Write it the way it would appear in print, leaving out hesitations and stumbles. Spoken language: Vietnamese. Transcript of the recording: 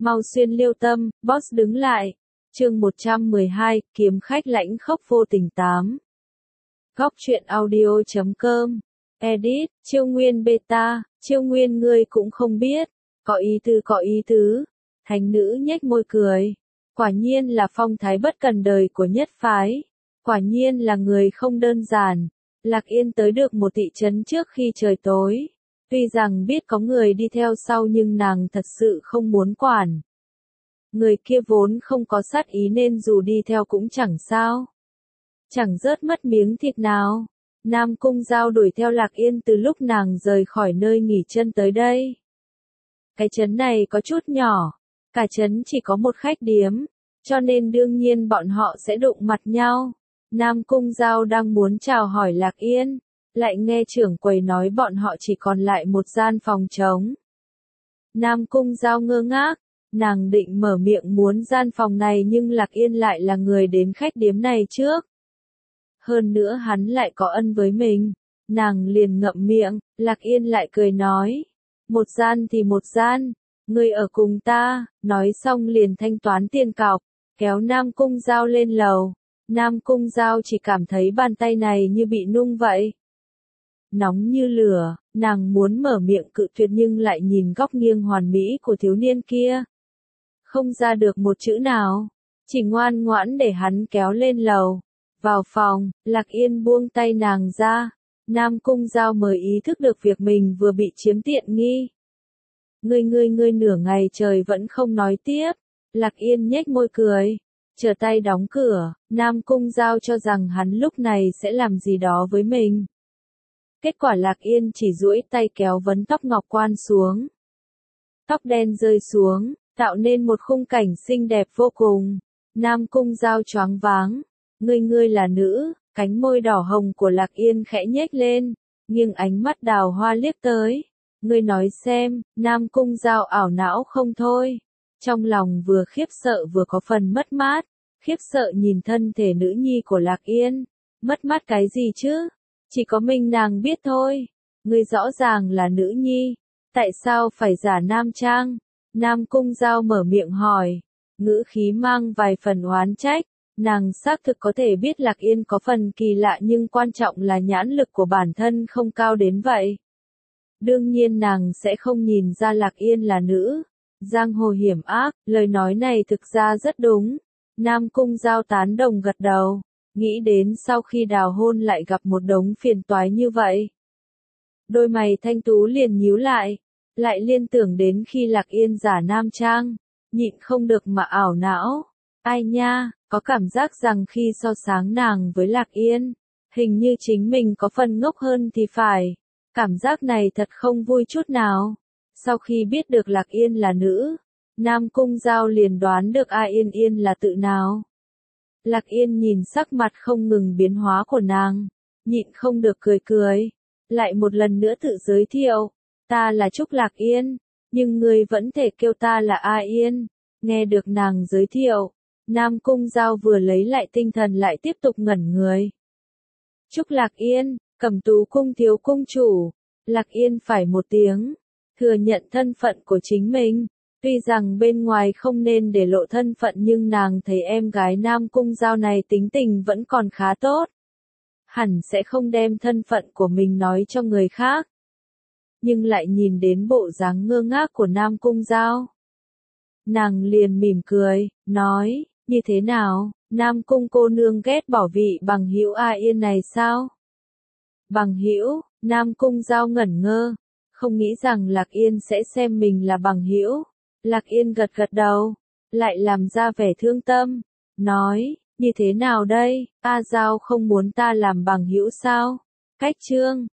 Mau xuyên liêu tâm, boss đứng lại. Chương 112, kiếm khách lãnh khốc vô tình 8. Góc truyện audio.com. Edit, Chiêu Nguyên beta, Chiêu Nguyên ngươi cũng không biết. Có ý tứ. Thánh nữ nhếch môi cười. Quả nhiên là phong thái bất cần đời của nhất phái. Quả nhiên là người không đơn giản. Lạc Yên tới được một thị trấn trước khi trời tối. Tuy rằng biết có người đi theo sau nhưng nàng thật sự không muốn quản. Người kia vốn không có sát ý nên dù đi theo cũng chẳng sao. Chẳng rớt mất miếng thịt nào. Nam Cung Giao đuổi theo Lạc Yên từ lúc nàng rời khỏi nơi nghỉ chân tới đây. Cái trấn này có chút nhỏ. Cả trấn chỉ có một khách điếm. Cho nên đương nhiên bọn họ sẽ đụng mặt nhau. Nam Cung Giao đang muốn chào hỏi Lạc Yên. Lại nghe trưởng quầy nói bọn họ chỉ còn lại một gian phòng trống. Nam Cung Giao ngơ ngác, nàng định mở miệng muốn gian phòng này nhưng Lạc Yên lại là người đến khách điếm này trước. Hơn nữa hắn lại có ân với mình, nàng liền ngậm miệng, Lạc Yên lại cười nói. Một gian thì một gian, ngươi ở cùng ta, nói xong liền thanh toán tiền cọc, kéo Nam Cung Giao lên lầu. Nam Cung Giao chỉ cảm thấy bàn tay này như bị nung vậy. Nóng như lửa, nàng muốn mở miệng cự tuyệt nhưng lại nhìn góc nghiêng hoàn mỹ của thiếu niên kia. Không ra được một chữ nào, chỉ ngoan ngoãn để hắn kéo lên lầu. Vào phòng, Lạc Yên buông tay nàng ra. Nam Cung Giao mới ý thức được việc mình vừa bị chiếm tiện nghi. Ngươi nửa ngày trời vẫn không nói tiếp. Lạc Yên nhếch môi cười. Chờ tay đóng cửa, Nam Cung Giao cho rằng hắn lúc này sẽ làm gì đó với mình. Kết quả Lạc Yên chỉ duỗi tay kéo vấn tóc ngọc quan xuống. Tóc đen rơi xuống, tạo nên một khung cảnh xinh đẹp vô cùng. Nam Cung Giao choáng váng. Ngươi là nữ, cánh môi đỏ hồng của Lạc Yên khẽ nhếch lên, nghiêng ánh mắt đào hoa liếc tới. Ngươi nói xem, Nam Cung Giao ảo não không thôi. Trong lòng vừa khiếp sợ vừa có phần mất mát, khiếp sợ nhìn thân thể nữ nhi của Lạc Yên. Mất mát cái gì chứ? Chỉ có mình nàng biết thôi. Ngươi rõ ràng là nữ nhi, tại sao phải giả nam trang? Nam Cung Giao mở miệng hỏi, ngữ khí mang vài phần oán trách. Nàng xác thực có thể biết Lạc Yên có phần kỳ lạ nhưng quan trọng là nhãn lực của bản thân không cao đến vậy. Đương nhiên nàng sẽ không nhìn ra Lạc Yên là nữ. Giang hồ hiểm ác, lời nói này thực ra rất đúng. Nam Cung Giao tán đồng gật đầu. Nghĩ đến sau khi đào hôn lại gặp một đống phiền toái như vậy. Đôi mày thanh tú liền nhíu lại. Lại liên tưởng đến khi Lạc Yên giả nam trang. Nhịn không được mà ảo não. Ai nha, có cảm giác rằng khi so sánh nàng với Lạc Yên, hình như chính mình có phần ngốc hơn thì phải. Cảm giác này thật không vui chút nào. Sau khi biết được Lạc Yên là nữ, Nam Cung Giao liền đoán được Yên Yên là tự nào. Lạc Yên nhìn sắc mặt không ngừng biến hóa của nàng, nhịn không được cười. Lại một lần nữa tự giới thiệu, ta là Trúc Lạc Yên, nhưng ngươi vẫn thể kêu ta là Yên. Nghe được nàng giới thiệu, Nam Cung Giao vừa lấy lại tinh thần lại tiếp tục ngẩn người. Trúc Lạc Yên, Cẩm Tú cung thiếu cung chủ. Lạc Yên phải một tiếng, thừa nhận thân phận của chính mình. Tuy rằng bên ngoài không nên để lộ thân phận nhưng nàng thấy em gái Nam Cung Giao này tính tình vẫn còn khá tốt. Hẳn sẽ không đem thân phận của mình nói cho người khác. Nhưng lại nhìn đến bộ dáng ngơ ngác của Nam Cung Giao. Nàng liền mỉm cười, nói, như thế nào, Nam Cung cô nương ghét bỏ vị bằng hữu Yên này sao? Bằng hữu, Nam Cung Giao ngẩn ngơ, không nghĩ rằng Lạc Yên sẽ xem mình là bằng hữu. Lạc Yên gật đầu, lại làm ra vẻ thương tâm, nói, như thế nào đây, Giao không muốn ta làm bằng hữu sao? Cách chương,